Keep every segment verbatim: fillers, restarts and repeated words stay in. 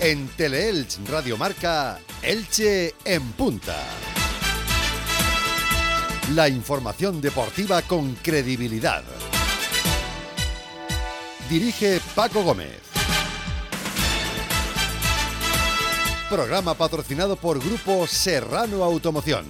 En Teleelch Radio Marca, Elche en punta. La información deportiva con credibilidad. Dirige Paco Gómez. Programa patrocinado por Grupo Serrano Automoción.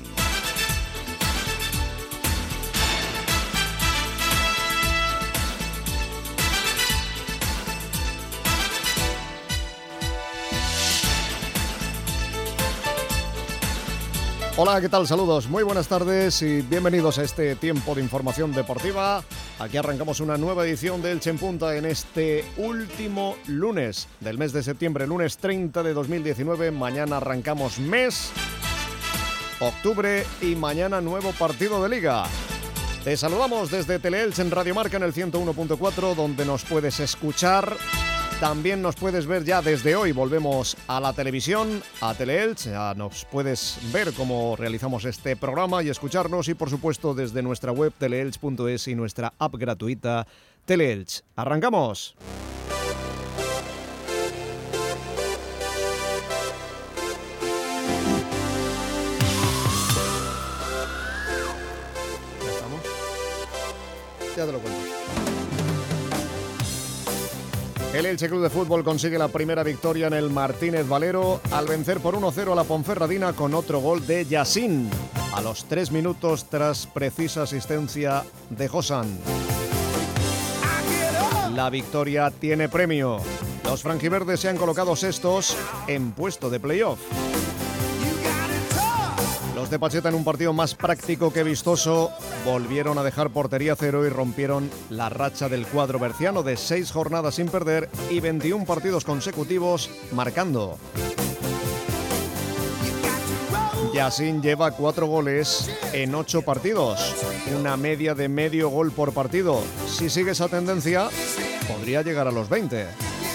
Hola, ¿qué tal? Saludos, muy buenas tardes y bienvenidos a este tiempo de información deportiva. Aquí arrancamos una nueva edición de Elche en Punta en este último lunes del mes de septiembre, lunes treinta de dos mil diecinueve. Mañana arrancamos mes, octubre, y mañana nuevo partido de Liga. Te saludamos desde Teleelch en Radio Marca en el ciento uno punto cuatro, donde nos puedes escuchar. También nos puedes ver ya desde hoy. Volvemos a la televisión, a Teleelch. Ya nos puedes ver cómo realizamos este programa y escucharnos. Y por supuesto desde nuestra web teleelch punto es y nuestra app gratuita Teleelch. ¡Arrancamos! ¿Ya estamos? Ya te lo cuento. El Elche Club de Fútbol consigue la primera victoria en el Martínez Valero al vencer por uno cero a la Ponferradina con otro gol de Yassin a los tres minutos tras precisa asistencia de Josan. La victoria tiene premio. Los franjiverdes se han colocado sextos en puesto de playoff. Los de Pacheta, en un partido más práctico que vistoso, volvieron a dejar portería cero y rompieron la racha del cuadro berciano de seis jornadas sin perder y veintiún partidos consecutivos marcando. Yassin lleva cuatro goles en ocho partidos, una media de medio gol por partido. Si sigue esa tendencia, podría llegar a los veinte.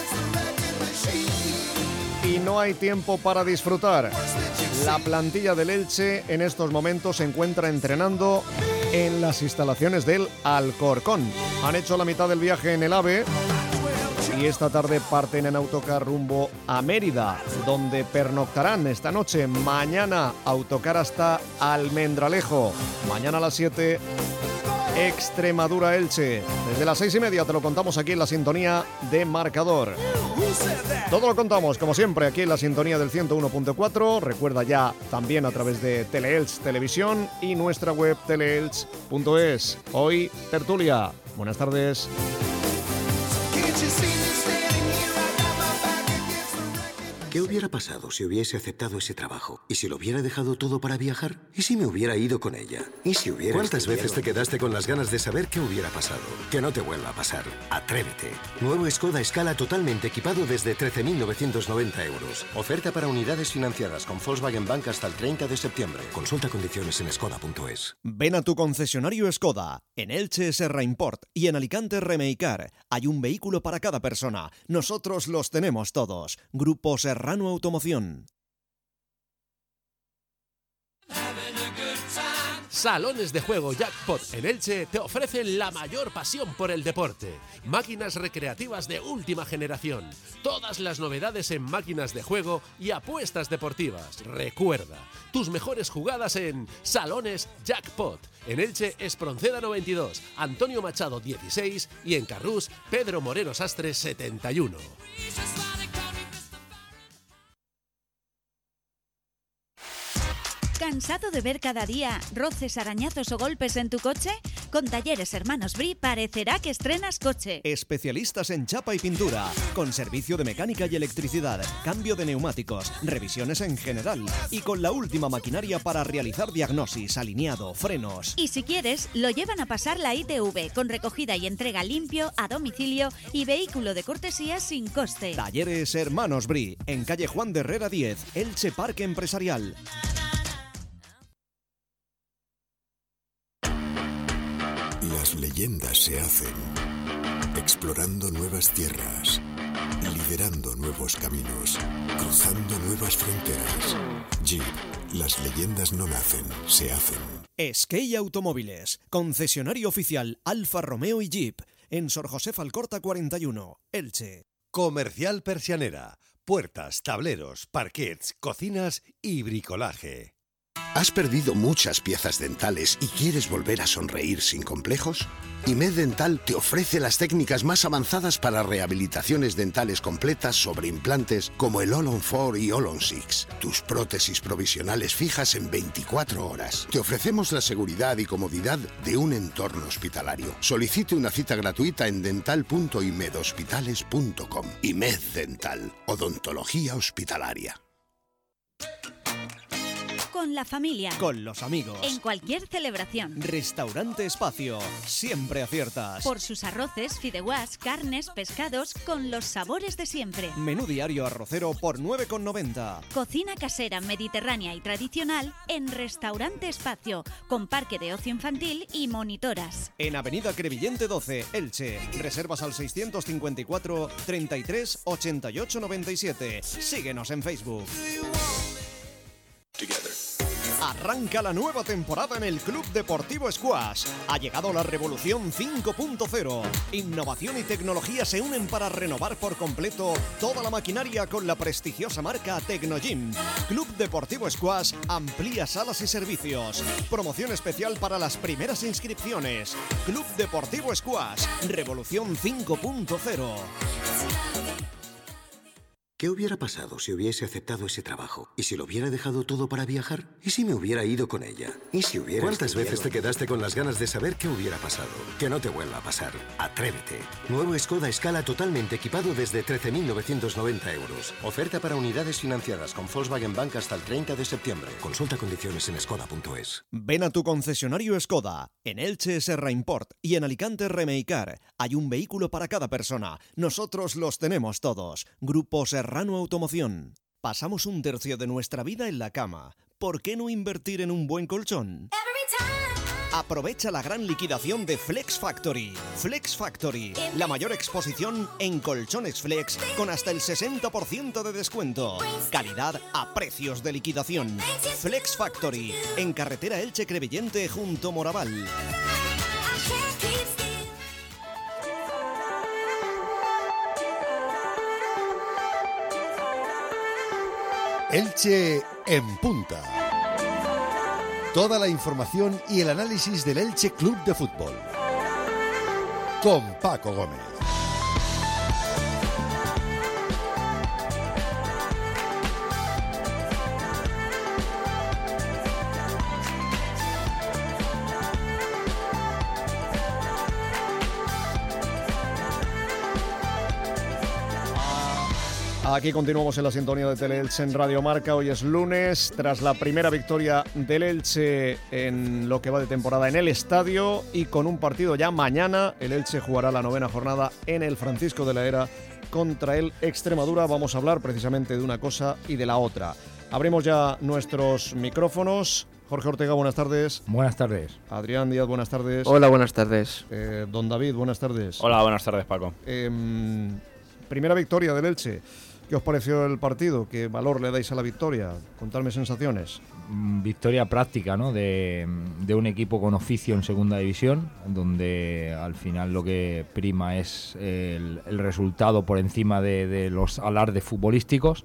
Y no hay tiempo para disfrutar. La plantilla del Elche en estos momentos se encuentra entrenando en las instalaciones del Alcorcón. Han hecho la mitad del viaje en el AVE y esta tarde parten en autocar rumbo a Mérida, donde pernoctarán esta noche. Mañana autocar hasta Almendralejo. Mañana a las siete, Extremadura-Elche. Desde las seis y media te lo contamos aquí en la sintonía de Marcador. Todo lo contamos, como siempre, aquí en la sintonía del ciento uno punto cuatro. Recuerda ya también a través de Teleelch Televisión y nuestra web teleelch punto es. Hoy, tertulia. Buenas tardes. ¿Qué hubiera pasado si hubiese aceptado ese trabajo? ¿Y si lo hubiera dejado todo para viajar? ¿Y si me hubiera ido con ella? ¿Y si hubiera ¿Cuántas estudiado? veces te quedaste con las ganas de saber qué hubiera pasado? Que no te vuelva a pasar. Atrévete. Nuevo Skoda Scala totalmente equipado desde trece mil novecientos noventa euros. Oferta para unidades financiadas con Volkswagen Bank hasta el treinta de septiembre. Consulta condiciones en skoda punto es. Ven a tu concesionario Skoda. En Elche, Serra Import, y en Alicante, Remeicar. Hay un vehículo para cada persona. Nosotros los tenemos todos. Grupo Serrano Automoción. Salones de juego Jackpot en Elche te ofrecen la mayor pasión por el deporte. Máquinas recreativas de última generación. Todas las novedades en máquinas de juego y apuestas deportivas. Recuerda, tus mejores jugadas en Salones Jackpot. En Elche, Espronceda noventa y dos, Antonio Machado dieciséis y en Carrús, Pedro Moreno Sastre setenta y uno. ¿Cansado de ver cada día roces, arañazos o golpes en tu coche? Con Talleres Hermanos Bri parecerá que estrenas coche. Especialistas en chapa y pintura, con servicio de mecánica y electricidad, cambio de neumáticos, revisiones en general y con la última maquinaria para realizar diagnosis, alineado, frenos. Y si quieres, lo llevan a pasar la I T V con recogida y entrega limpio, a domicilio y vehículo de cortesía sin coste. Talleres Hermanos Bri, en calle Juan de Herrera diez, Elche Parque Empresarial. Las leyendas se hacen explorando nuevas tierras, liderando nuevos caminos, cruzando nuevas fronteras. Jeep, las leyendas no nacen, se hacen. Skey Automóviles, concesionario oficial Alfa Romeo y Jeep, en Sor José Alcorta cuarenta y uno, Elche. Comercial Persianera. puertas, tableros, parquets, cocinas y bricolaje. ¿Has perdido muchas piezas dentales y quieres volver a sonreír sin complejos? I M E D Dental te ofrece las técnicas más avanzadas para rehabilitaciones dentales completas sobre implantes como el All-on cuatro y All-on seis. Tus prótesis provisionales fijas en veinticuatro horas. Te ofrecemos la seguridad y comodidad de un entorno hospitalario. Solicite una cita gratuita en dental punto i med hospitales punto com. I M E D Dental, odontología hospitalaria. Con la familia. Con los amigos. En cualquier celebración. Restaurante Espacio. Siempre aciertas. Por sus arroces, fideuás, carnes, pescados, con los sabores de siempre. Menú diario arrocero por nueve con noventa. Cocina casera, mediterránea y tradicional en Restaurante Espacio, con parque de ocio infantil y monitoras. En Avenida Crevillente doce, Elche. Reservas al seiscientos cincuenta y cuatro, treinta y tres, ochenta y ocho, noventa y siete. Síguenos en Facebook. Arranca la nueva temporada en el Club Deportivo Squash. Ha llegado la revolución cinco punto cero. Innovación y tecnología se unen para renovar por completo toda la maquinaria con la prestigiosa marca Tecnogym. Club Deportivo Squash amplía salas y servicios. Promoción especial para las primeras inscripciones. Club Deportivo Squash, revolución cinco punto cero. ¿Qué hubiera pasado si hubiese aceptado ese trabajo? ¿Y si lo hubiera dejado todo para viajar? ¿Y si me hubiera ido con ella? ¿Y si hubiera ¿Cuántas estudiado? veces te quedaste con las ganas de saber qué hubiera pasado? Que no te vuelva a pasar. Atrévete. Nuevo Skoda Scala totalmente equipado desde trece mil novecientos noventa euros. Oferta para unidades financiadas con Volkswagen Bank hasta el treinta de septiembre. Consulta condiciones en skoda punto es. Ven a tu concesionario Skoda. En Elche, Serra Import y en Alicante, Remeicar. Hay un vehículo para cada persona. Nosotros los tenemos todos. Grupo Serrano Automoción. Pasamos un tercio de nuestra vida en la cama. ¿Por qué no invertir en un buen colchón? Aprovecha la gran liquidación de Flex Factory. Flex Factory, la mayor exposición en colchones flex con hasta el sesenta por ciento de descuento. Calidad a precios de liquidación. Flex Factory, en carretera Elche Crevillente junto Moraval. Elche en punta. Toda la información y el análisis del Elche Club de Fútbol. Con Paco Gómez. Aquí continuamos en la sintonía de Tele-Elche en Radio Marca. Hoy es lunes, tras la primera victoria del Elche en lo que va de temporada en el estadio y con un partido ya mañana. El Elche jugará la novena jornada en el Francisco de la Era contra el Extremadura. Vamos a hablar precisamente de una cosa y de la otra. Abrimos ya nuestros micrófonos. Jorge Ortega, buenas tardes. Buenas tardes. Adrián Díaz, buenas tardes. Hola, buenas tardes. Eh, don David, buenas tardes. Hola, buenas tardes, Paco. Eh, primera victoria del Elche. ¿Qué os pareció el partido? ¿Qué valor le dais a la victoria? Contadme sensaciones. Victoria práctica, ¿no? De, de un equipo con oficio en segunda división, donde al final lo que prima es el, el resultado por encima de, de los alardes futbolísticos.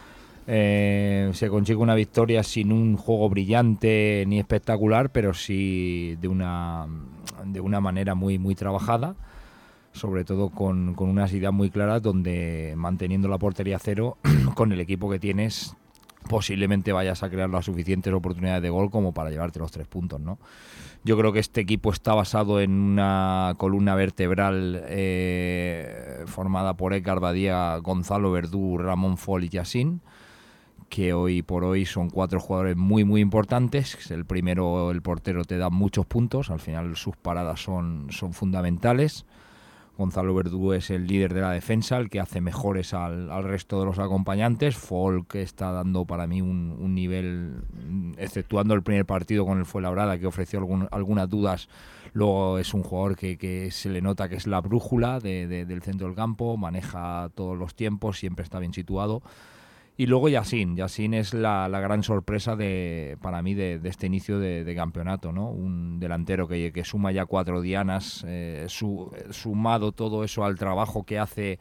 Eh, se consigue una victoria sin un juego brillante ni espectacular, pero sí de una, de una manera muy, muy trabajada. Sobre todo con, con unas ideas muy claras donde manteniendo la portería cero con el equipo que tienes posiblemente vayas a crear las suficientes oportunidades de gol como para llevarte los tres puntos, ¿no? Yo creo que este equipo está basado en una columna vertebral eh, formada por Edgar Badía, Gonzalo Verdú, Ramón Fol y Yacine, que hoy por hoy son cuatro jugadores muy muy importantes. El primero, el portero, te da muchos puntos, al final sus paradas son, son fundamentales. Gonzalo Verdú es el líder de la defensa, el que hace mejores al, al resto de los acompañantes. Folk que está dando para mí un, un nivel, exceptuando el primer partido con el Fuenlabrada, que ofreció algún, algunas dudas. Luego es un jugador que, que se le nota que es la brújula de, de, del centro del campo, maneja todos los tiempos, siempre está bien situado. Y luego Yacine, Yacine es la, la gran sorpresa de, para mí de, de este inicio de, de campeonato, ¿no? Un delantero que, que suma ya cuatro dianas, eh, su, sumado todo eso al trabajo que hace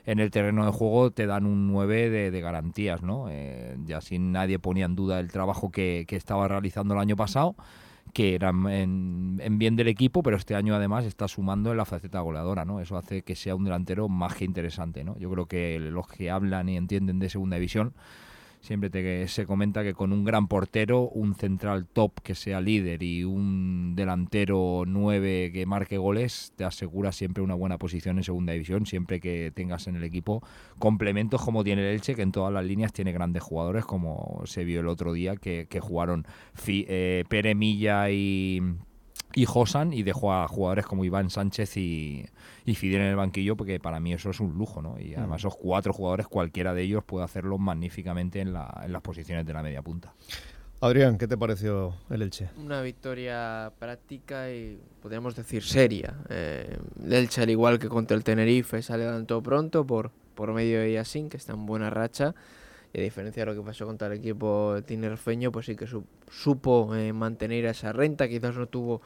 en el terreno de juego te dan un nueve de, de garantías, ¿no? Eh, ya sin nadie ponía en duda el trabajo que, que estaba realizando el año pasado, que era en, en bien del equipo, pero este año además está sumando en la faceta goleadora, ¿no? Eso hace que sea un delantero más que interesante, ¿no? Yo creo que los que hablan y entienden de segunda división siempre te, se comenta que con un gran portero, un central top que sea líder y un delantero nueve que marque goles, te asegura siempre una buena posición en segunda división, siempre que tengas en el equipo complementos como tiene el Elche, que en todas las líneas tiene grandes jugadores, como se vio el otro día, que, que jugaron Fi, eh, Pere Milla y... y Josan, y dejó a jugadores como Iván Sánchez y, y Fidel en el banquillo, porque para mí eso es un lujo, ¿no? Y además esos cuatro jugadores, cualquiera de ellos puede hacerlo magníficamente en, la, en las posiciones de la media punta. Adrián, ¿qué te pareció el Elche? Una victoria práctica y podríamos decir seria. Eh, el Elche, al igual que contra el Tenerife, se adelantó pronto por, por medio de Yacine, que está en buena racha. Y a diferencia de lo que pasó contra el equipo tinerfeño, pues sí que su, supo eh, mantener esa renta. Quizás no tuvo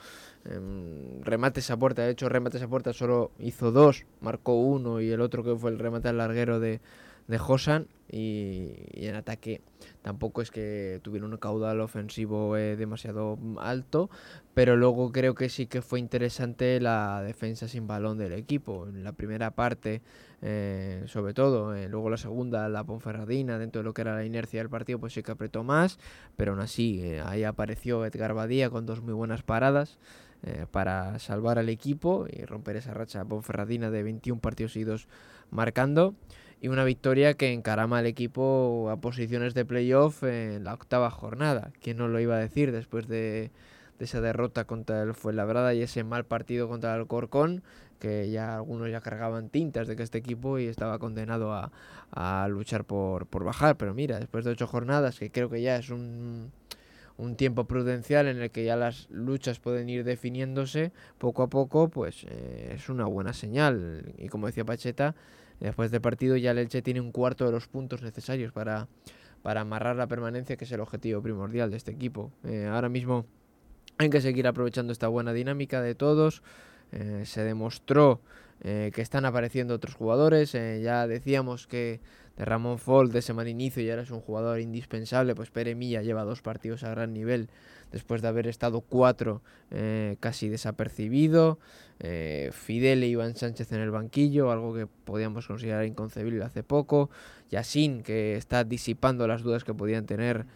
eh, remates a puerta, de hecho remates a puerta solo hizo dos, marcó uno y el otro que fue el remate al larguero de, de Josan. Y, y en ataque tampoco es que tuviera un caudal ofensivo eh, demasiado alto, pero luego creo que sí que fue interesante la defensa sin balón del equipo. En la primera parte, eh, sobre todo, eh, luego la segunda, la Ponferradina, dentro de lo que era la inercia del partido, pues sí que apretó más, pero aún así, eh, ahí apareció Edgar Badía con dos muy buenas paradas eh, para salvar al equipo y romper esa racha Ponferradina de veintiún partidos seguidos marcando. Y una victoria que encarama al equipo a posiciones de playoff en la octava jornada. ¿Quién nos lo iba a decir después de, de esa derrota contra el Fuenlabrada y ese mal partido contra el Alcorcón? Que ya algunos ya cargaban tintas de que este equipo y estaba condenado a, a luchar por, por bajar. Pero mira, después de ocho jornadas, que creo que ya es un, un tiempo prudencial en el que ya las luchas pueden ir definiéndose poco a poco, pues eh, es una buena señal. Y como decía Pacheta, después del partido ya el Elche tiene un cuarto de los puntos necesarios para, para amarrar la permanencia, que es el objetivo primordial de este equipo. Eh, ahora mismo hay que seguir aprovechando esta buena dinámica de todos. Eh, se demostró eh, que están apareciendo otros jugadores. Eh, ya decíamos que de Ramón Folch de ese mal inicio ya eres un jugador indispensable. Pues Pere Milla lleva dos partidos a gran nivel después de haber estado cuatro eh, casi desapercibido. Eh, Fidel e Iván Sánchez en el banquillo, algo que podíamos considerar inconcebible hace poco. Yacine, que está disipando las dudas que podían tener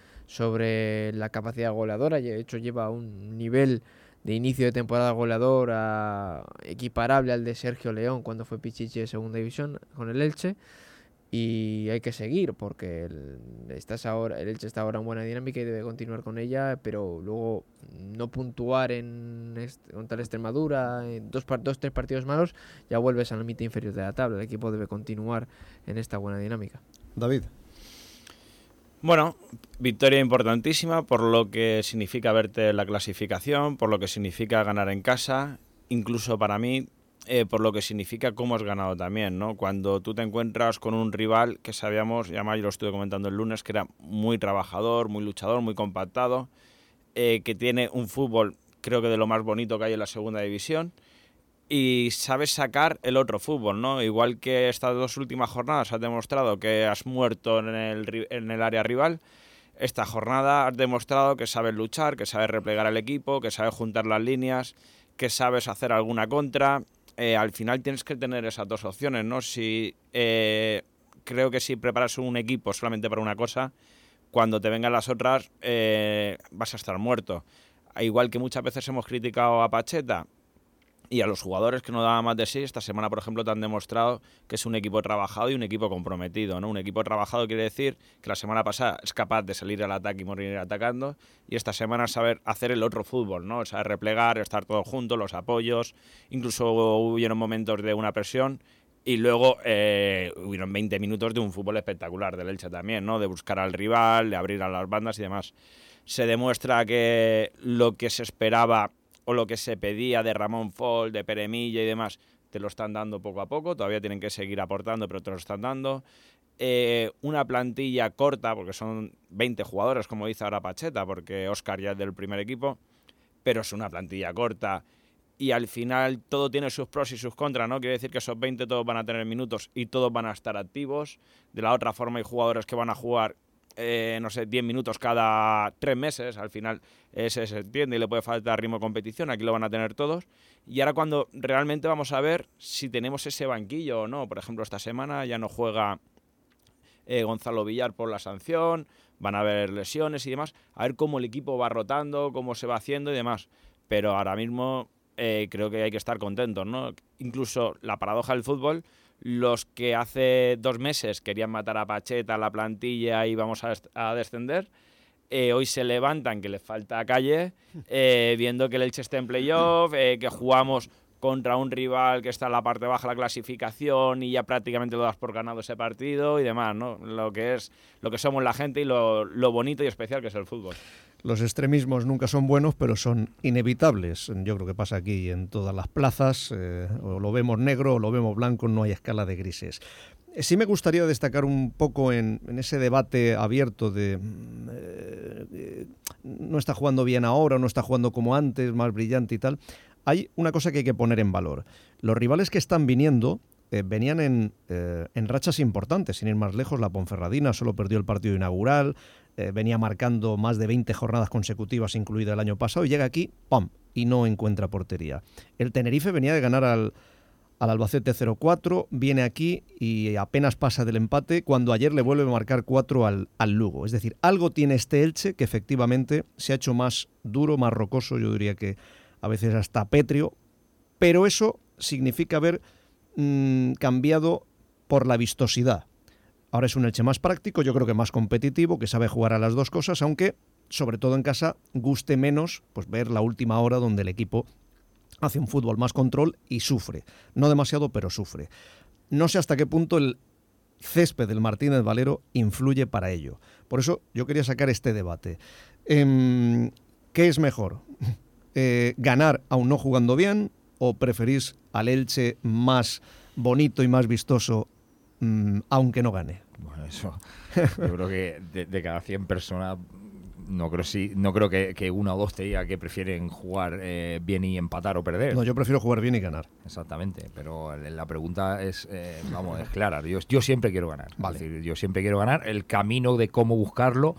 sobre la capacidad goleadora, y de hecho lleva un nivel de inicio de temporada goleadora equiparable al de Sergio León cuando fue Pichichi de segunda división con el Elche. Y hay que seguir porque el, estás ahora, el Elche está ahora en buena dinámica y debe continuar con ella, pero luego no puntuar en este, contra la Extremadura, en dos, dos, tres partidos malos, ya vuelves a la mitad inferior de la tabla. El equipo debe continuar en esta buena dinámica. David. Bueno, victoria importantísima por lo que significa verte en la clasificación, por lo que significa ganar en casa, incluso para mí, Eh, por lo que significa cómo has ganado también, ¿no? Cuando tú te encuentras con un rival que sabíamos, y además yo lo estuve comentando el lunes, que era muy trabajador, muy luchador, muy compactado, eh, que tiene un fútbol, creo que de lo más bonito que hay en la segunda división, y sabes sacar el otro fútbol, ¿no? Igual que estas dos últimas jornadas has demostrado que has muerto en el, en el área rival, esta jornada has demostrado que sabes luchar, que sabes replegar al equipo, que sabes juntar las líneas, que sabes hacer alguna contra. Eh, al final tienes que tener esas dos opciones, ¿no? Si eh, creo que si preparas un equipo solamente para una cosa, cuando te vengan las otras eh, vas a estar muerto. Igual que muchas veces hemos criticado a Pacheta y a los jugadores que no daban más de sí, esta semana, por ejemplo, te han demostrado que es un equipo trabajado y un equipo comprometido, ¿no? Un equipo trabajado quiere decir que la semana pasada es capaz de salir al ataque y morir atacando, y esta semana saber hacer el otro fútbol, ¿no? O sea, replegar, estar todos juntos, los apoyos, incluso hubieron momentos de una presión, y luego eh, hubieron veinte minutos de un fútbol espectacular del Elche también, ¿no? De buscar al rival, de abrir a las bandas y demás. Se demuestra que lo que se esperaba o lo que se pedía de Ramón Folch, de Pere Milla y demás, te lo están dando poco a poco, todavía tienen que seguir aportando, pero te lo están dando. Eh, una plantilla corta, porque son veinte jugadores, como dice ahora Pacheta, porque Óscar ya es del primer equipo, pero es una plantilla corta y al final todo tiene sus pros y sus contras, ¿no? Quiere decir que esos veinte todos van a tener minutos y todos van a estar activos. De la otra forma hay jugadores que van a jugar, eh, no sé, diez minutos cada tres meses. Al final ese se entiende y le puede faltar ritmo de competición. Aquí lo van a tener todos. Y ahora cuando realmente vamos a ver si tenemos ese banquillo o no. Por ejemplo, esta semana ya no juega eh, Gonzalo Villar por la sanción. Van a haber lesiones y demás. A ver cómo el equipo va rotando, cómo se va haciendo y demás. Pero ahora mismo... Eh, creo que hay que estar contentos, ¿no? Incluso la paradoja del fútbol, los que hace dos meses querían matar a Pacheta, a la plantilla y vamos a, a descender, eh, hoy se levantan que les falta calle, eh, viendo que el Elche está en playoff, eh, que jugamos contra un rival que está en la parte baja de la clasificación y ya prácticamente lo das por ganado ese partido y demás, ¿no? Lo que es, lo que somos la gente y lo, lo bonito y especial que es el fútbol. Los extremismos nunca son buenos, pero son inevitables. Yo creo que pasa aquí en todas las plazas, eh, o lo vemos negro o lo vemos blanco, no hay escala de grises. Sí me gustaría destacar un poco en, en ese debate abierto de eh, eh, no está jugando bien ahora, o no está jugando como antes, más brillante y tal. Hay una cosa que hay que poner en valor. Los rivales que están viniendo eh, venían en, eh, en rachas importantes, sin ir más lejos. La Ponferradina solo perdió el partido inaugural, eh, venía marcando más de veinte jornadas consecutivas, incluida el año pasado, y llega aquí, ¡pam!, y no encuentra portería. El Tenerife venía de ganar al, al Albacete cero cuatro, viene aquí y apenas pasa del empate, cuando ayer le vuelve a marcar cuatro al, al Lugo. Es decir, algo tiene este Elche que efectivamente se ha hecho más duro, más rocoso, yo diría que a veces hasta pétreo, pero eso significa haber mmm, cambiado por la vistosidad. Ahora es un Elche más práctico, yo creo que más competitivo, que sabe jugar a las dos cosas, aunque, sobre todo en casa, guste menos pues ver la última hora donde el equipo hace un fútbol más control y sufre. No demasiado, pero sufre. No sé hasta qué punto el césped del Martínez Valero influye para ello. Por eso yo quería sacar este debate. Eh, ¿Qué es mejor? Eh, ¿Ganar aún no jugando bien o preferís al Elche más bonito y más vistoso mmm, aunque no gane? Bueno, eso yo creo que de, de cada cien personas no creo, si, no creo que, que una o dos te diga que prefieren jugar eh, bien y empatar o perder. No, yo prefiero jugar bien y ganar. Exactamente, pero la pregunta es, eh, vamos, es clara. Yo, yo siempre quiero ganar. Vale. Es decir, yo siempre quiero ganar. El camino de cómo buscarlo,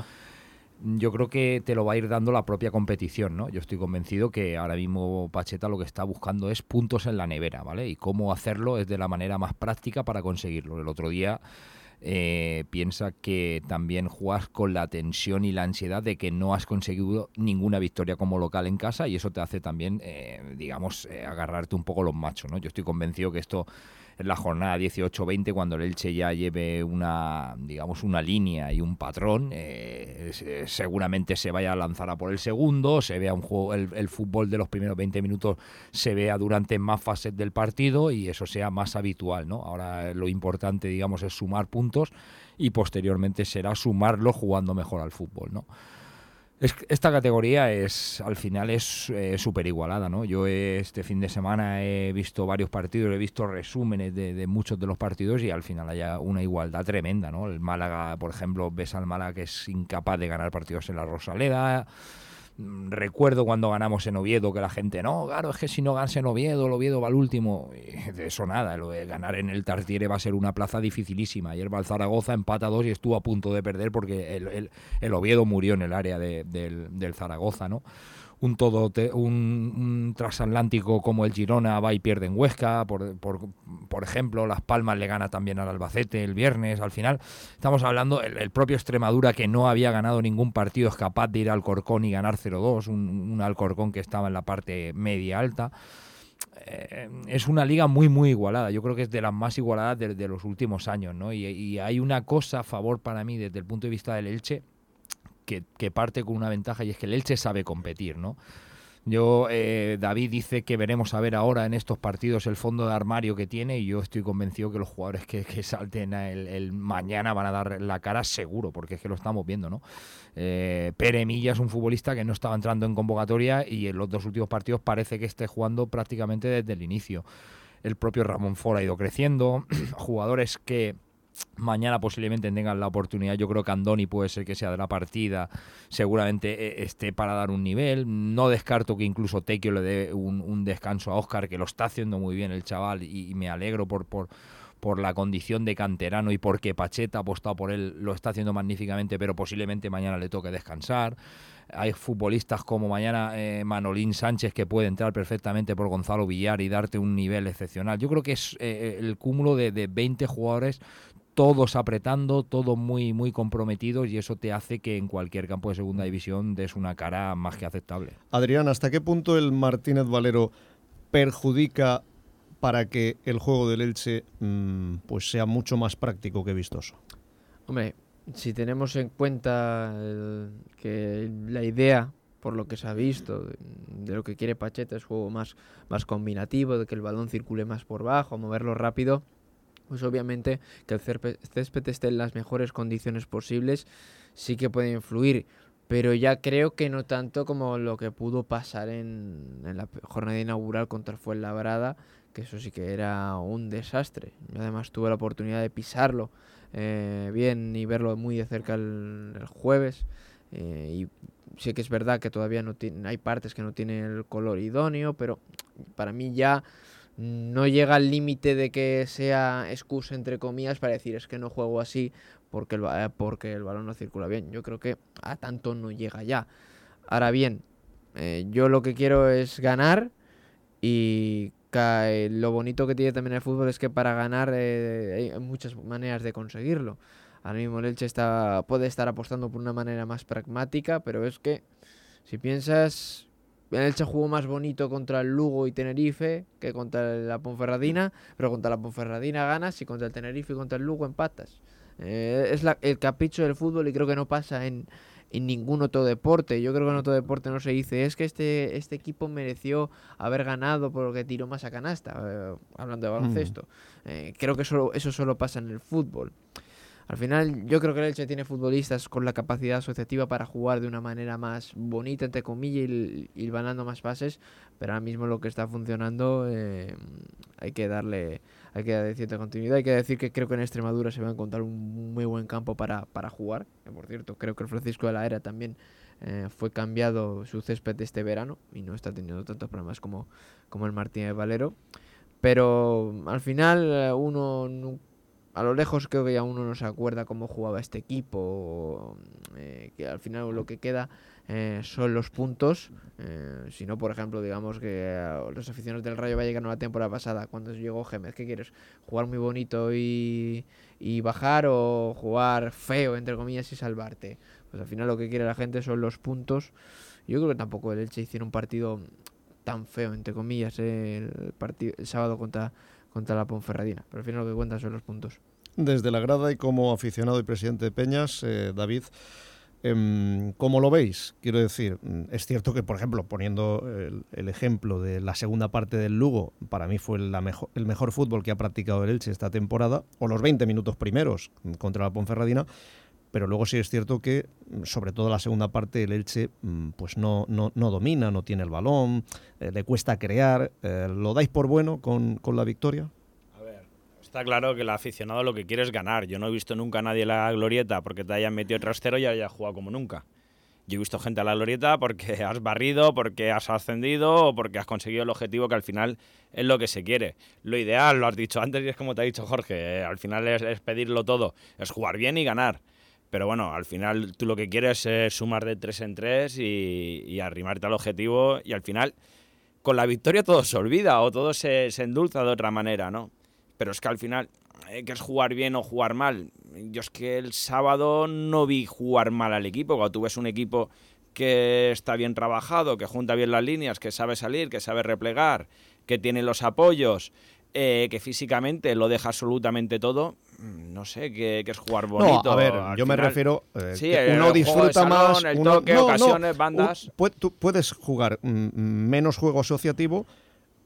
yo creo que te lo va a ir dando la propia competición, ¿no? Yo estoy convencido que ahora mismo Pacheta lo que está buscando es puntos en la nevera, ¿vale? Y cómo hacerlo es de la manera más práctica para conseguirlo. El otro día eh, piensa que también juegas con la tensión y la ansiedad de que no has conseguido ninguna victoria como local en casa y eso te hace también, eh, digamos, eh, agarrarte un poco los machos, ¿no? Yo estoy convencido que esto en la jornada dieciocho veinte, cuando el Elche ya lleve una, digamos, una línea y un patrón, eh, seguramente se vaya a lanzar a por el segundo, se vea un juego, el, el fútbol de los primeros veinte minutos se vea durante más fases del partido y eso sea más habitual, ¿no? Ahora lo importante, digamos, es sumar puntos y posteriormente será sumarlos jugando mejor al fútbol, ¿no? Es, esta categoría es al final es eh, súper igualada, ¿no? Yo eh, este fin de semana he visto varios partidos, he visto resúmenes de, de muchos de los partidos y al final hay una igualdad tremenda, ¿no? El Málaga, por ejemplo, ves al Málaga que es incapaz de ganar partidos en la Rosaleda. Recuerdo cuando ganamos en Oviedo que la gente, no, claro, es que si no ganas en Oviedo, el Oviedo va al último. Y de eso nada, lo de ganar en el Tartiere va a ser una plaza dificilísima. Ayer va el Zaragoza, empata dos y estuvo a punto de perder porque el, el, el Oviedo murió en el área de, del, del Zaragoza, ¿no? Un todo te, un, un transatlántico como el Girona va y pierde en Huesca, por, por, por ejemplo, Las Palmas le gana también al Albacete el viernes. Al final estamos hablando, el, el propio Extremadura, que no había ganado ningún partido, es capaz de ir al Alcorcón y ganar cero dos, un, un Alcorcón que estaba en la parte media alta. Eh, es una liga muy muy igualada, yo creo que es de las más igualadas de, de los últimos años, ¿no? Y, y hay una cosa a favor para mí desde el punto de vista del Elche, Que, que parte con una ventaja y es que el Elche sabe competir, ¿no? Yo, eh, David dice que veremos a ver ahora en estos partidos el fondo de armario que tiene y yo estoy convencido que los jugadores que, que salten el, el mañana van a dar la cara seguro, porque es que lo estamos viendo, ¿no? Eh, Pere Milla es un futbolista que no estaba entrando en convocatoria y en los dos últimos partidos parece que esté jugando prácticamente desde el inicio. El propio Ramón Fora ha ido creciendo, jugadores que Mañana posiblemente tengan la oportunidad. Yo creo que Andoni puede ser que sea de la partida. Seguramente esté para dar un nivel. No descarto que incluso Tequio le dé un, un descanso a Óscar, que lo está haciendo muy bien el chaval, y, y me alegro por, por, por la condición de canterano y porque Pacheta ha apostado por él. Lo está haciendo magníficamente, pero posiblemente mañana le toque descansar. Hay futbolistas como mañana eh, Manolín Sánchez, que puede entrar perfectamente por Gonzalo Villar y darte un nivel excepcional. Yo creo que es eh, el cúmulo de, de veinte jugadores, todos apretando, todos muy, muy comprometidos, y eso te hace que en cualquier campo de segunda división des una cara más que aceptable. Adrián, ¿hasta qué punto el Martínez Valero perjudica para que el juego del Elche mmm, pues sea mucho más práctico que vistoso? Hombre, si tenemos en cuenta el, que la idea, por lo que se ha visto, de, de lo que quiere Pacheta es juego más, más combinativo, de que el balón circule más por bajo, moverlo rápido, pues obviamente que el césped esté en las mejores condiciones posibles sí que puede influir, pero ya creo que no tanto como lo que pudo pasar en, en la jornada inaugural contra el Fuenlabrada, que eso sí que era un desastre. Yo además tuve la oportunidad de pisarlo eh, bien y verlo muy de cerca el, el jueves, eh, y sí que es verdad que todavía no tiene, hay partes que no tienen el color idóneo, pero para mí ya no llega al límite de que sea excusa, entre comillas, para decir es que no juego así porque el, porque el balón no circula bien. Yo creo que a tanto no llega ya. Ahora bien, eh, yo lo que quiero es ganar, y cae, lo bonito que tiene también el fútbol es que para ganar eh, hay muchas maneras de conseguirlo. Ahora mismo el Elche está, puede estar apostando por una manera más pragmática, pero es que si piensas... El Elche jugó más bonito contra el Lugo y Tenerife que contra la Ponferradina, pero contra la Ponferradina ganas y contra el Tenerife y contra el Lugo empatas. Eh, es la, el capricho del fútbol, y creo que no pasa en, en ningún otro deporte. Yo creo que en otro deporte no se dice es que este, este equipo mereció haber ganado porque tiró más a canasta, eh, hablando de baloncesto. Mm. Eh, creo que solo, eso solo pasa en el fútbol. Al final, yo creo que el Elche tiene futbolistas con la capacidad asociativa para jugar de una manera más bonita, entre comillas, y ir ganando más pases, pero ahora mismo lo que está funcionando eh, hay que darle, hay que darle cierta continuidad. Hay que decir que creo que en Extremadura se va a encontrar un muy buen campo para, para jugar. Que, por cierto, creo que el Francisco de la Era también eh, fue cambiado su césped este verano y no está teniendo tantos problemas como, como el Martínez Valero. Pero al final uno nunca... A lo lejos creo que ya uno no se acuerda cómo jugaba este equipo, eh, que al final lo que queda eh, son los puntos. Eh, si no, por ejemplo, digamos que eh, los aficionados del Rayo Vallecano la temporada pasada, cuando llegó Gémez, ¿qué quieres? ¿Jugar muy bonito y, y bajar, o jugar feo, entre comillas, y salvarte? Pues al final lo que quiere la gente son los puntos. Yo creo que tampoco el Elche hiciera un partido tan feo, entre comillas, eh, el, partido, el sábado contra... contra la Ponferradina, pero al final lo que cuentan son los puntos. Desde la grada y como aficionado y presidente de Peñas, eh, David, eh, ¿cómo lo veis? Quiero decir, es cierto que, por ejemplo, poniendo el, el ejemplo de la segunda parte del Lugo, para mí fue la mejor, el mejor fútbol que ha practicado el Elche esta temporada, o los veinte minutos primeros contra la Ponferradina, pero luego sí es cierto que, sobre todo la segunda parte, el Elche pues no, no, no domina, no tiene el balón, eh, le cuesta crear. Eh, ¿Lo dais por bueno con, con la victoria? A ver, está claro que el aficionado lo que quiere es ganar. Yo no he visto nunca a nadie en la glorieta porque te hayan metido trastero y haya jugado como nunca. Yo he visto gente a la glorieta porque has barrido, porque has ascendido o porque has conseguido el objetivo, que al final es lo que se quiere. Lo ideal, lo has dicho antes y es como te ha dicho Jorge, eh, al final es, es pedirlo todo, es jugar bien y ganar. Pero bueno, al final tú lo que quieres es sumar de tres en tres y, y arrimarte al objetivo, y al final con la victoria todo se olvida o todo se, se endulza de otra manera, ¿no? Pero es que al final, eh, ¿qué es jugar bien o jugar mal? Yo es que el sábado no vi jugar mal al equipo. Cuando tú ves un equipo que está bien trabajado, que junta bien las líneas, que sabe salir, que sabe replegar, que tiene los apoyos, eh, que físicamente lo deja absolutamente todo, no sé, que, que es jugar bonito. No, a ver, al yo final, me refiero eh, sí, que uno disfruta salón, más, el uno, toque, no, ocasiones, no, bandas. Un, tú puedes jugar mm, menos juego asociativo,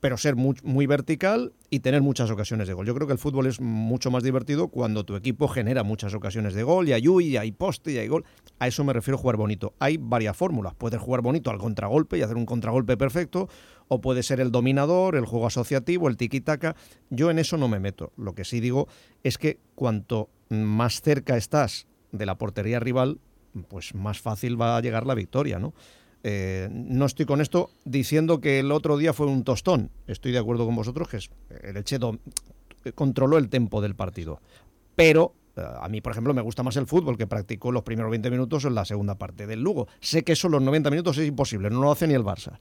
pero ser muy, muy vertical y tener muchas ocasiones de gol. Yo creo que el fútbol es mucho más divertido cuando tu equipo genera muchas ocasiones de gol, y hay uy, y hay poste, y hay gol. A eso me refiero, jugar bonito. Hay varias fórmulas. Puedes jugar bonito al contragolpe y hacer un contragolpe perfecto, o puede ser el dominador, el juego asociativo, el tiki-taka. Yo en eso no me meto. Lo que sí digo es que cuanto más cerca estás de la portería rival, pues más fácil va a llegar la victoria, ¿no? Eh, no estoy con esto diciendo que el otro día fue un tostón. Estoy de acuerdo con vosotros que es, el Elche do, controló el tempo del partido. Pero eh, a mí, por ejemplo, me gusta más el fútbol que practicó los primeros veinte minutos en la segunda parte del Lugo. Sé que eso los noventa minutos es imposible, no lo hace ni el Barça.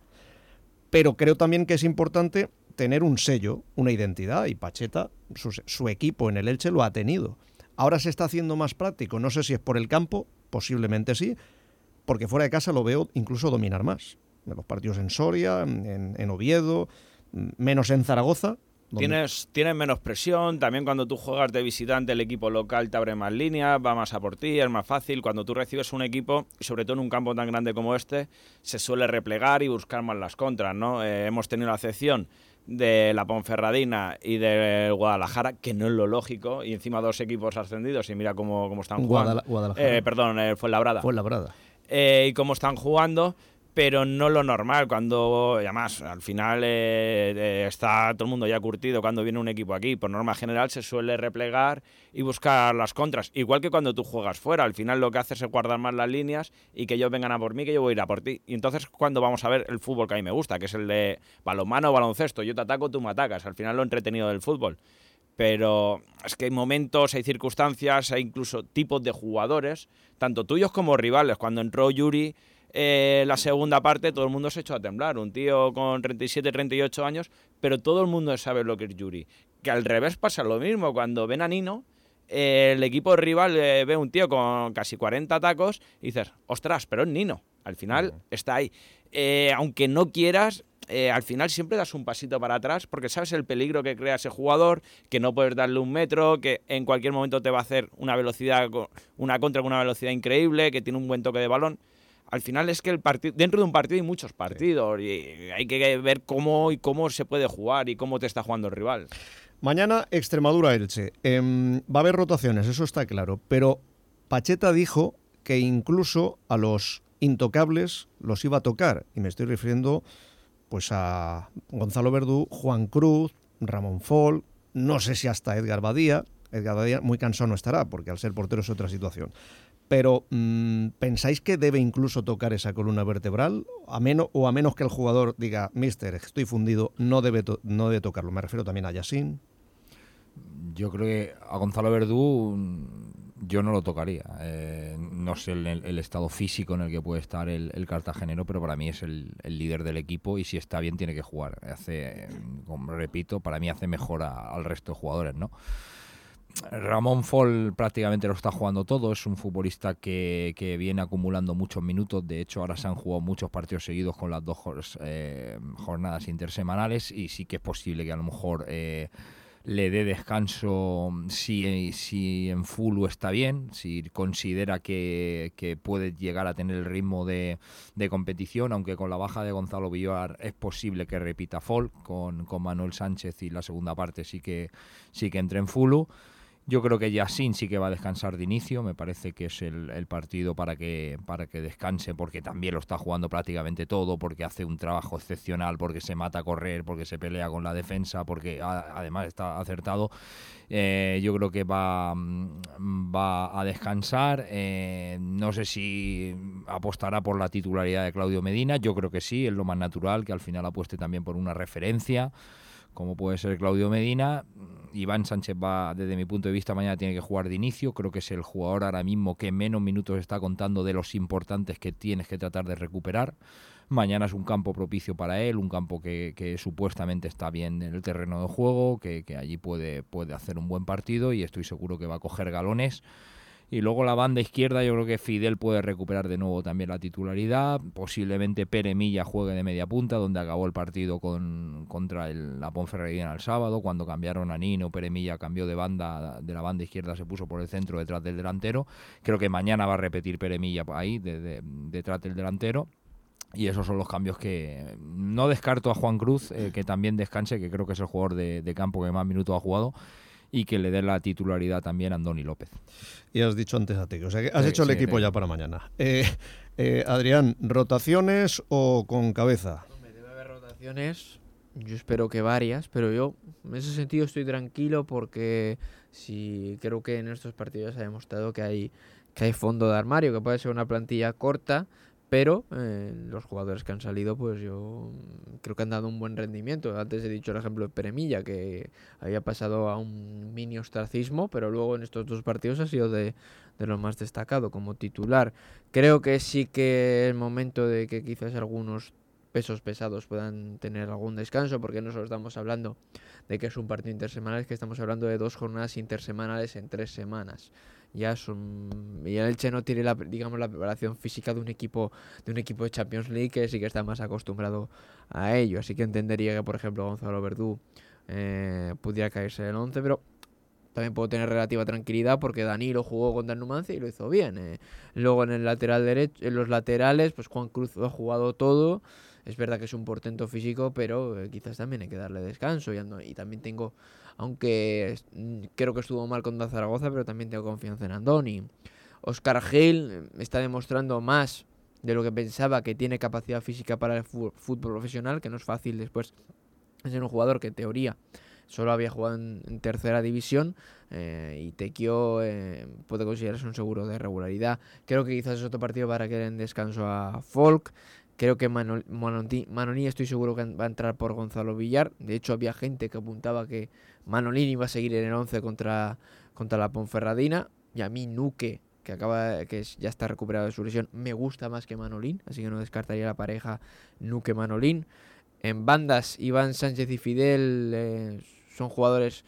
Pero creo también que es importante tener un sello, una identidad, y Pacheta, su, su equipo en el Elche lo ha tenido. Ahora se está haciendo más práctico, no sé si es por el campo, posiblemente sí, porque fuera de casa lo veo incluso dominar más. En los partidos en Soria, en, en Oviedo, menos en Zaragoza. Tienes, tienes menos presión, también cuando tú juegas de visitante el equipo local te abre más líneas, va más a por ti, es más fácil. Cuando tú recibes un equipo, y sobre todo en un campo tan grande como este, se suele replegar y buscar más las contras, ¿no? Eh, hemos tenido la excepción de la Ponferradina y de Guadalajara, que no es lo lógico, y encima dos equipos ascendidos, y mira cómo, cómo están jugando. Guadal- Guadalajara. Eh, perdón, eh, Fuenlabrada. Fuenlabrada. Eh, y cómo están jugando, pero no lo normal, cuando, y además, al final eh, eh, está todo el mundo ya curtido cuando viene un equipo aquí. Por norma general se suele replegar y buscar las contras, igual que cuando tú juegas fuera. Al final lo que haces es guardar más las líneas y que ellos vengan a por mí, que yo voy a ir a por ti. Y entonces cuando vamos a ver el fútbol que a mí me gusta, que es el de balonmano o baloncesto, yo te ataco, tú me atacas, al final lo entretenido del fútbol. Pero es que hay momentos, hay circunstancias, hay incluso tipos de jugadores, tanto tuyos como rivales. Cuando entró Yuri eh, la segunda parte, todo el mundo se echó a temblar. Un tío con treinta y siete, treinta y ocho años, pero todo el mundo sabe lo que es Yuri. Que al revés pasa lo mismo. Cuando ven a Nino, eh, el equipo rival eh, ve un tío con casi cuarenta tacos y dices, ostras, pero es Nino. Al final está ahí. Eh, aunque no quieras... Eh, al final siempre das un pasito para atrás porque sabes el peligro que crea ese jugador, que no puedes darle un metro, que en cualquier momento te va a hacer una velocidad, una contra con una velocidad increíble, que tiene un buen toque de balón. Al final es que el partido, dentro de un partido hay muchos partidos, sí, y hay que ver cómo y cómo se puede jugar y cómo te está jugando el rival. Mañana Extremadura-Elche. Eh, va a haber rotaciones, eso está claro, pero Pacheta dijo que incluso a los intocables los iba a tocar, y me estoy refiriendo pues a Gonzalo Verdú, Juan Cruz, Ramón Fol, no sé si hasta Edgar Badía. Edgar Badía muy cansado no estará, porque al ser portero es otra situación. Pero, mmm, ¿pensáis que debe incluso tocar esa columna vertebral? A menos, o a menos que el jugador diga, mister, estoy fundido, no debe, to- no debe tocarlo. Me refiero también a Yassin. Yo creo que a Gonzalo Verdú yo no lo tocaría. Eh, no sé el, el estado físico en el que puede estar el, el cartagenero, pero para mí es el, el líder del equipo y si está bien tiene que jugar. Hace, como repito, para mí hace mejor a, al resto de jugadores, ¿no? Ramón Fol prácticamente lo está jugando todo, es un futbolista que, que viene acumulando muchos minutos, de hecho ahora se han jugado muchos partidos seguidos con las dos eh, jornadas intersemanales y sí que es posible que a lo mejor eh, le dé descanso si, si en Fulu está bien, si considera que, que puede llegar a tener el ritmo de, de competición, aunque con la baja de Gonzalo Villar es posible que repita Fol con, con Manuel Sánchez y la segunda parte sí que, sí que entre en Fulu. Yo creo que Yassin sí que va a descansar de inicio, me parece que es el, el partido para que, para que descanse, porque también lo está jugando prácticamente todo, porque hace un trabajo excepcional, porque se mata a correr, porque se pelea con la defensa, porque a, además está acertado. Eh, yo creo que va, va a descansar, eh, no sé si apostará por la titularidad de Claudio Medina, yo creo que sí, es lo más natural, que al final apueste también por una referencia, como puede ser Claudio Medina. Iván Sánchez va, desde mi punto de vista, mañana tiene que jugar de inicio. Creo que es el jugador ahora mismo que menos minutos está contando de los importantes que tienes que tratar de recuperar. Mañana es un campo propicio para él, un campo que, que supuestamente está bien en el terreno de juego, que, que allí puede, puede hacer un buen partido y estoy seguro que va a coger galones. Y luego la banda izquierda, yo creo que Fidel puede recuperar de nuevo también la titularidad. Posiblemente Pere Milla juegue de media punta, donde acabó el partido con, contra el, la Ponferradina el sábado. Cuando cambiaron a Nino, Pere Milla cambió de banda, de la banda izquierda se puso por el centro detrás del delantero. Creo que mañana va a repetir Pere Milla ahí, de, de, detrás del delantero. Y esos son los cambios que no descarto a Juan Cruz, eh, que también descanse, que creo que es el jugador de, de campo que más minutos ha jugado, y que le dé la titularidad también a Andoni López. Y has dicho antes a ti, o sea que has sí, hecho el sí, equipo sí. ya para mañana. Eh, eh, Adrián, ¿rotaciones o con cabeza? Hombre, debe haber rotaciones, yo espero que varias, pero yo en ese sentido estoy tranquilo porque si creo que en estos partidos ha demostrado que hay, que hay fondo de armario, que puede ser una plantilla corta, pero eh, los jugadores que han salido, pues yo creo que han dado un buen rendimiento. Antes he dicho el ejemplo de Peremilla, que había pasado a un mini ostracismo, pero luego en estos dos partidos ha sido de, de lo más destacado como titular. Creo que sí que es momento de que quizás algunos pesos pesados puedan tener algún descanso, porque no solo estamos hablando de que es un partido intersemanal, es que estamos hablando de dos jornadas intersemanales en tres semanas. Ya son, y el Elche no tiene la, digamos, la preparación física de un equipo de un equipo de Champions League, que sí que está más acostumbrado a ello, así que entendería que por ejemplo Gonzalo Verdú eh, pudiera caerse en el once, pero también puedo tener relativa tranquilidad porque Danilo jugó contra el Numancia y lo hizo bien. Eh. Luego en el lateral derecho, en los laterales, pues Juan Cruz ha jugado todo. Es verdad que es un portento físico, pero eh, quizás también hay que darle descanso. Y, ando, y también tengo, aunque mm, creo que estuvo mal contra Zaragoza, pero también tengo confianza en Andoni. Óscar Gil está demostrando más de lo que pensaba, que tiene capacidad física para el fútbol profesional, que no es fácil después ser un jugador que en teoría solo había jugado en, en tercera división, eh, y Tequio eh, puede considerarse un seguro de regularidad. Creo que quizás es otro partido para que den descanso a Folk. Creo que Manol, Manolín, Manolín estoy seguro que va a entrar por Gonzalo Villar. De hecho, había gente que apuntaba que Manolín iba a seguir en el once contra, contra la Ponferradina. Y a mí Nuque, que acaba que ya está recuperado de su lesión, me gusta más que Manolín. Así que no descartaría la pareja Nuque-Manolín. En bandas, Iván Sánchez y Fidel eh, son jugadores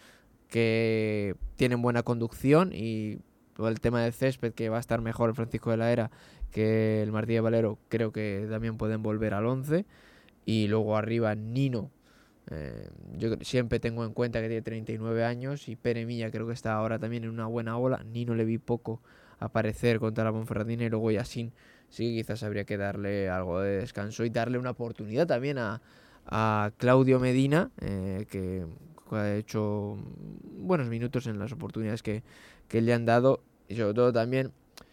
que tienen buena conducción, y todo el tema del césped, que va a estar mejor el Francisco de la Era que el Martí de Valero, creo que también pueden volver al once. Y luego arriba Nino, eh, yo siempre tengo en cuenta que tiene treinta y nueve años, y Peremilla creo que está ahora también en una buena ola. Nino le vi poco aparecer contra la Ponferradina, y luego Yacine sí que quizás habría que darle algo de descanso y darle una oportunidad también a, a Claudio Medina, eh, que ha hecho buenos minutos en las oportunidades que, que le han dado, y sobre todo también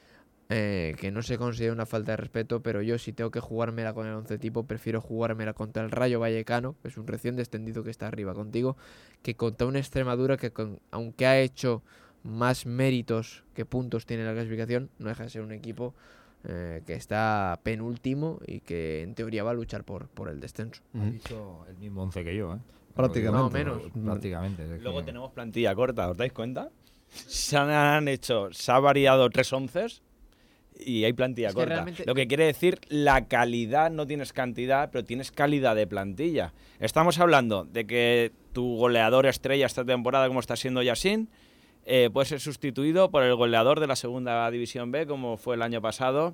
eh, que no se considera una falta de respeto, pero yo si tengo que jugármela con el once tipo, prefiero jugármela contra el Rayo Vallecano, que es un recién descendido que está arriba contigo, que contra una Extremadura que con, aunque ha hecho más méritos que puntos tiene la clasificación, no deja de ser un equipo Eh, que está penúltimo y que en teoría va a luchar por, por el descenso. Ha dicho el mismo once que yo, ¿eh? Prácticamente. No, menos. Prácticamente. Es Luego que... tenemos plantilla corta, ¿os dais cuenta? Se han hecho, se ha variado tres onces y hay plantilla es que corta. realmente... Lo que quiere decir, la calidad, no tienes cantidad, pero tienes calidad de plantilla. Estamos hablando de que tu goleador estrella esta temporada, como está siendo Yacine, Eh, puede ser sustituido por el goleador de la segunda división B, como fue el año pasado,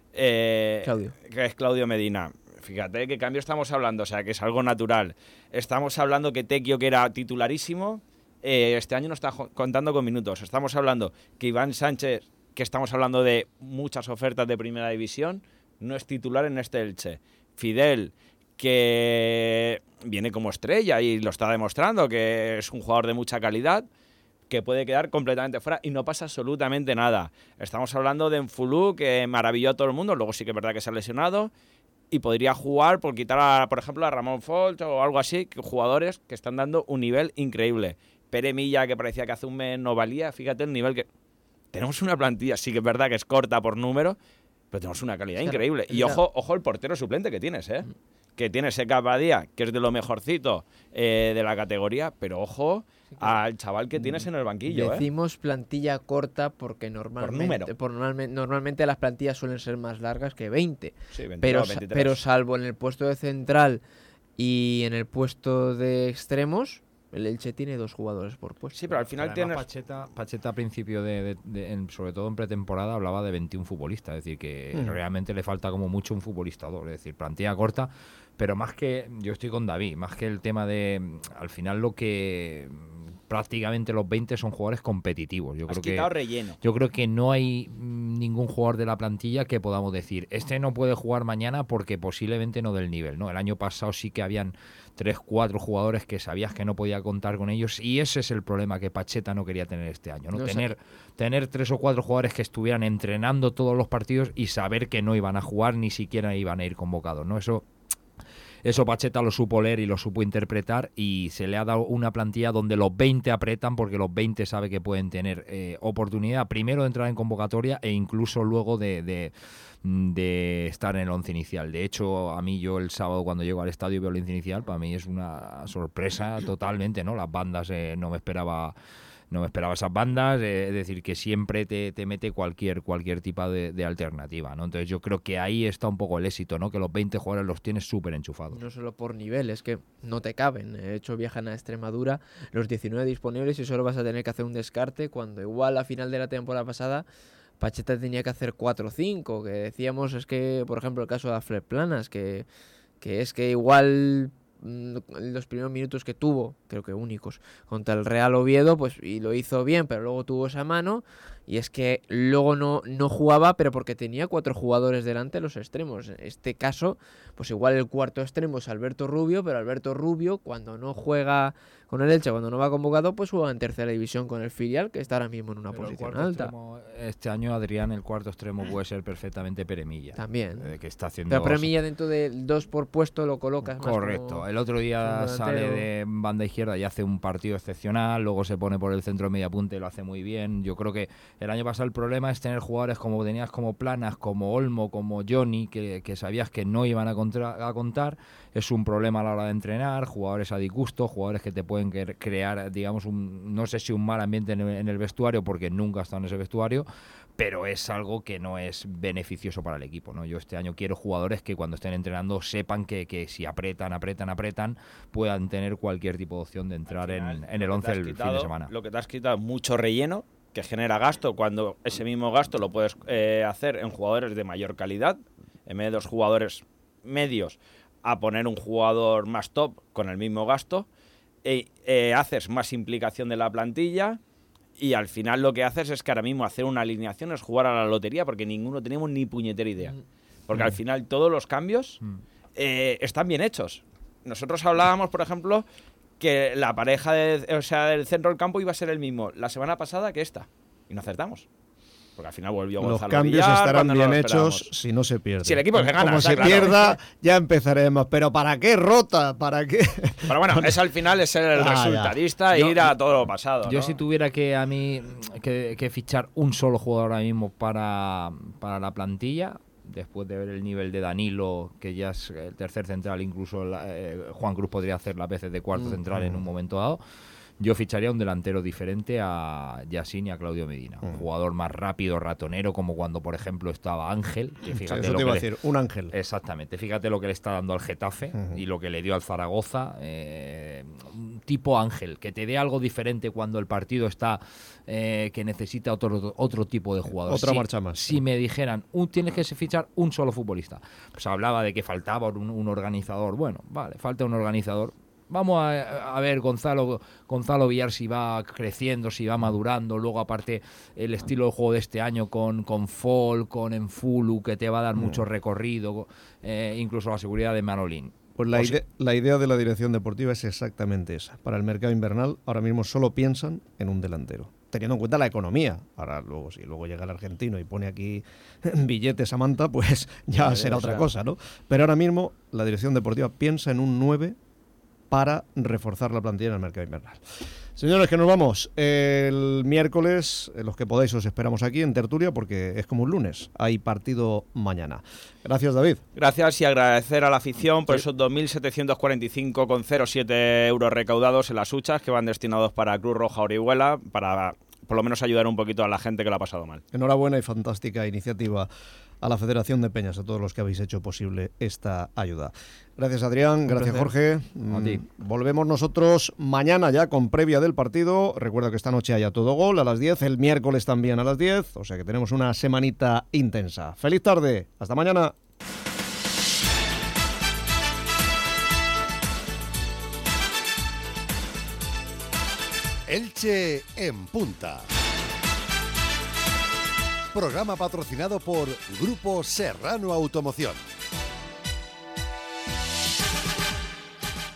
eh, Claudio. que es Claudio Medina. Fíjate qué cambio estamos hablando, o sea, que es algo natural. Estamos hablando que Tequio, que era titularísimo, eh, este año no está contando con minutos. Estamos hablando que Iván Sánchez, que estamos hablando de muchas ofertas de primera división, no es titular en este Elche. Fidel, que viene como estrella y lo está demostrando, que es un jugador de mucha calidad, que puede quedar completamente fuera y no pasa absolutamente nada. Estamos hablando de Enfulú, que maravilló a todo el mundo, luego sí que es verdad que se ha lesionado y podría jugar por quitar, a, por ejemplo, a Ramón Folch o algo así, que jugadores que están dando un nivel increíble. Peremilla, que parecía que hace un mes no valía, fíjate el nivel que... Tenemos una plantilla, sí que es verdad que es corta por número, pero tenemos una calidad claro, increíble. Y ojo, ojo el portero suplente que tienes, ¿eh? Que tiene ese Badía, que es de lo mejorcito eh, de la categoría, pero ojo al chaval que tienes en el banquillo. Decimos ¿eh? plantilla corta porque normalmente, por, por normalmente, normalmente las plantillas suelen ser más largas que veinte. Sí, veintidós, pero, veintitrés. Pero salvo en el puesto de central y en el puesto de extremos, el Elche tiene dos jugadores por puesto. Sí, pero al final tiene Pacheta, Pacheta a principio de, de, de en, sobre todo en pretemporada, hablaba de veintiún futbolistas, es decir, que mm. realmente le falta como mucho un futbolista dos, es decir, plantilla corta, pero más que, yo estoy con David, más que el tema de, al final lo que prácticamente los veinte son jugadores competitivos. Yo Has creo quitado que relleno. Yo creo que no hay ningún jugador de la plantilla que podamos decir, este no puede jugar mañana porque posiblemente no del nivel, ¿no? El año pasado sí que habían tres, cuatro jugadores que sabías que no podía contar con ellos, y ese es el problema que Pacheta no quería tener este año, ¿no? No, tener, o sea, tener tres o cuatro jugadores que estuvieran entrenando todos los partidos y saber que no iban a jugar, ni siquiera iban a ir convocados, ¿no? Eso... Eso Pacheta lo supo leer y lo supo interpretar, y se le ha dado una plantilla donde los veinte apretan, porque los veinte sabe que pueden tener eh, oportunidad primero de entrar en convocatoria e incluso luego de, de, de estar en el once inicial. De hecho, a mí yo el sábado cuando llego al estadio y veo el once inicial, para mí es una sorpresa totalmente, ¿no? Las bandas eh, no me esperaba... No me esperaba esas bandas, eh, es decir, que siempre te, te mete cualquier cualquier tipo de, de alternativa, ¿no? Entonces yo creo que ahí está un poco el éxito, ¿no? Que los veinte jugadores los tienes súper enchufados. No solo por nivel, es que no te caben. De hecho, viajan a Extremadura los diecinueve disponibles y solo vas a tener que hacer un descarte, cuando igual a final de la temporada pasada Pacheta tenía que hacer cuatro o cinco, que decíamos, es que, por ejemplo, el caso de Alfred Planas, que, que es que igual... los primeros minutos que tuvo, creo que únicos, contra el Real Oviedo, pues y lo hizo bien, pero luego tuvo esa mano, y es que luego no, no jugaba, pero porque tenía cuatro jugadores delante, los extremos. En este caso, pues igual el cuarto extremo es Alberto Rubio, pero Alberto Rubio, cuando no juega con el Elche, cuando no va convocado, pues juega en tercera división con el filial, que está ahora mismo en una pero posición alta. Extremo, este año, Adrián, el cuarto extremo puede ser perfectamente Peremilla. También. Eh, que está haciendo... Pero Peremilla dentro del dos por puesto lo colocas más. Correcto. Como el otro día sale de banda izquierda y hace un partido excepcional, luego se pone por el centro media punta y lo hace muy bien. Yo creo que el año pasado el problema es tener jugadores como tenías como Planas, como Olmo, como Johnny, que, que sabías que no iban a, contra, a contar. Es un problema a la hora de entrenar, jugadores a disgusto, jugadores que te pueden crear, digamos, un, no sé si un mal ambiente en el, en el vestuario, porque nunca he estado en ese vestuario, pero es algo que no es beneficioso para el equipo, ¿no? Yo este año quiero jugadores que cuando estén entrenando sepan que, que si apretan, apretan, apretan, puedan tener cualquier tipo de opción de entrar final, en, en el once el quitado, fin de semana. Lo que te has quitado, mucho relleno, que genera gasto, cuando ese mismo gasto lo puedes eh, hacer en jugadores de mayor calidad, en vez de dos jugadores medios, a poner un jugador más top con el mismo gasto, e, eh, haces más implicación de la plantilla. Y al final lo que haces es que ahora mismo hacer una alineación es jugar a la lotería, porque ninguno tenemos ni puñetera idea. Porque mm. al final todos los cambios mm. eh, están bien hechos. Nosotros hablábamos, por ejemplo, que la pareja de, o sea, del centro del campo iba a ser el mismo la semana pasada que esta. Y no acertamos. Porque al final volvió Gonzalo Los cambios Villar, estarán no bien hechos si no se pierde. Si el equipo se gana. Como se claro. pierda, ya empezaremos. ¿Pero para qué rota? ¿Para qué? Pero bueno, es al final es ser el ah, resultadista e ir a todo lo pasado. Yo ¿no? si tuviera que a mí que, que fichar un solo jugador ahora mismo para, para la plantilla, después de ver el nivel de Danilo, que ya es el tercer central, incluso la, eh, Juan Cruz podría hacer las veces de cuarto mm, central mm. en un momento dado, yo ficharía un delantero diferente a Yacine y a Claudio Medina. Mm. Un jugador más rápido, ratonero, como cuando, por ejemplo, estaba Ángel. Que fíjate sí, eso lo te iba que a decir, le... un Ángel. Exactamente. Fíjate lo que le está dando al Getafe uh-huh. y lo que le dio al Zaragoza. Eh, un tipo Ángel, que te dé algo diferente cuando el partido está, eh, que necesita otro, otro tipo de jugador. Otra si, marcha más. Si me dijeran, un, tienes que fichar un solo futbolista. Pues hablaba de que faltaba un, un organizador. Bueno, vale, falta un organizador. Vamos a, a ver Gonzalo Gonzalo Villar si va creciendo, si va madurando. Luego, aparte, el estilo de juego de este año con, con Fall, con Enfulu, que te va a dar mm. mucho recorrido, eh, incluso la seguridad de Manolín. Pues la, ide- la idea de la dirección deportiva es exactamente esa. Para el mercado invernal, ahora mismo solo piensan en un delantero, teniendo en cuenta la economía. Ahora, luego, si luego llega el argentino y pone aquí billetes a manta, pues ya sí, será otra sea. cosa, ¿no? Pero ahora mismo, la dirección deportiva piensa en un nueve para reforzar la plantilla en el mercado invernal. Señores, que nos vamos. El miércoles, los que podáis, os esperamos aquí en Tertulia, porque es como un lunes. Hay partido mañana. Gracias, David. Gracias, y agradecer a la afición por sí. esos dos mil setecientos cuarenta y cinco coma cero siete euros recaudados en las huchas, que van destinados para Cruz Roja Orihuela, para por lo menos ayudar un poquito a la gente que lo ha pasado mal. Enhorabuena y fantástica iniciativa a la Federación de Peñas, a todos los que habéis hecho posible esta ayuda. Gracias, Adrián. Un gracias, placer. Jorge. A ti. Volvemos nosotros mañana ya con previa del partido. Recuerda que esta noche haya todo gol a las diez, el miércoles también a las diez, o sea que tenemos una semanita intensa. Feliz tarde. Hasta mañana. Elche en punta. programa patrocinado por Grupo Serrano Automoción.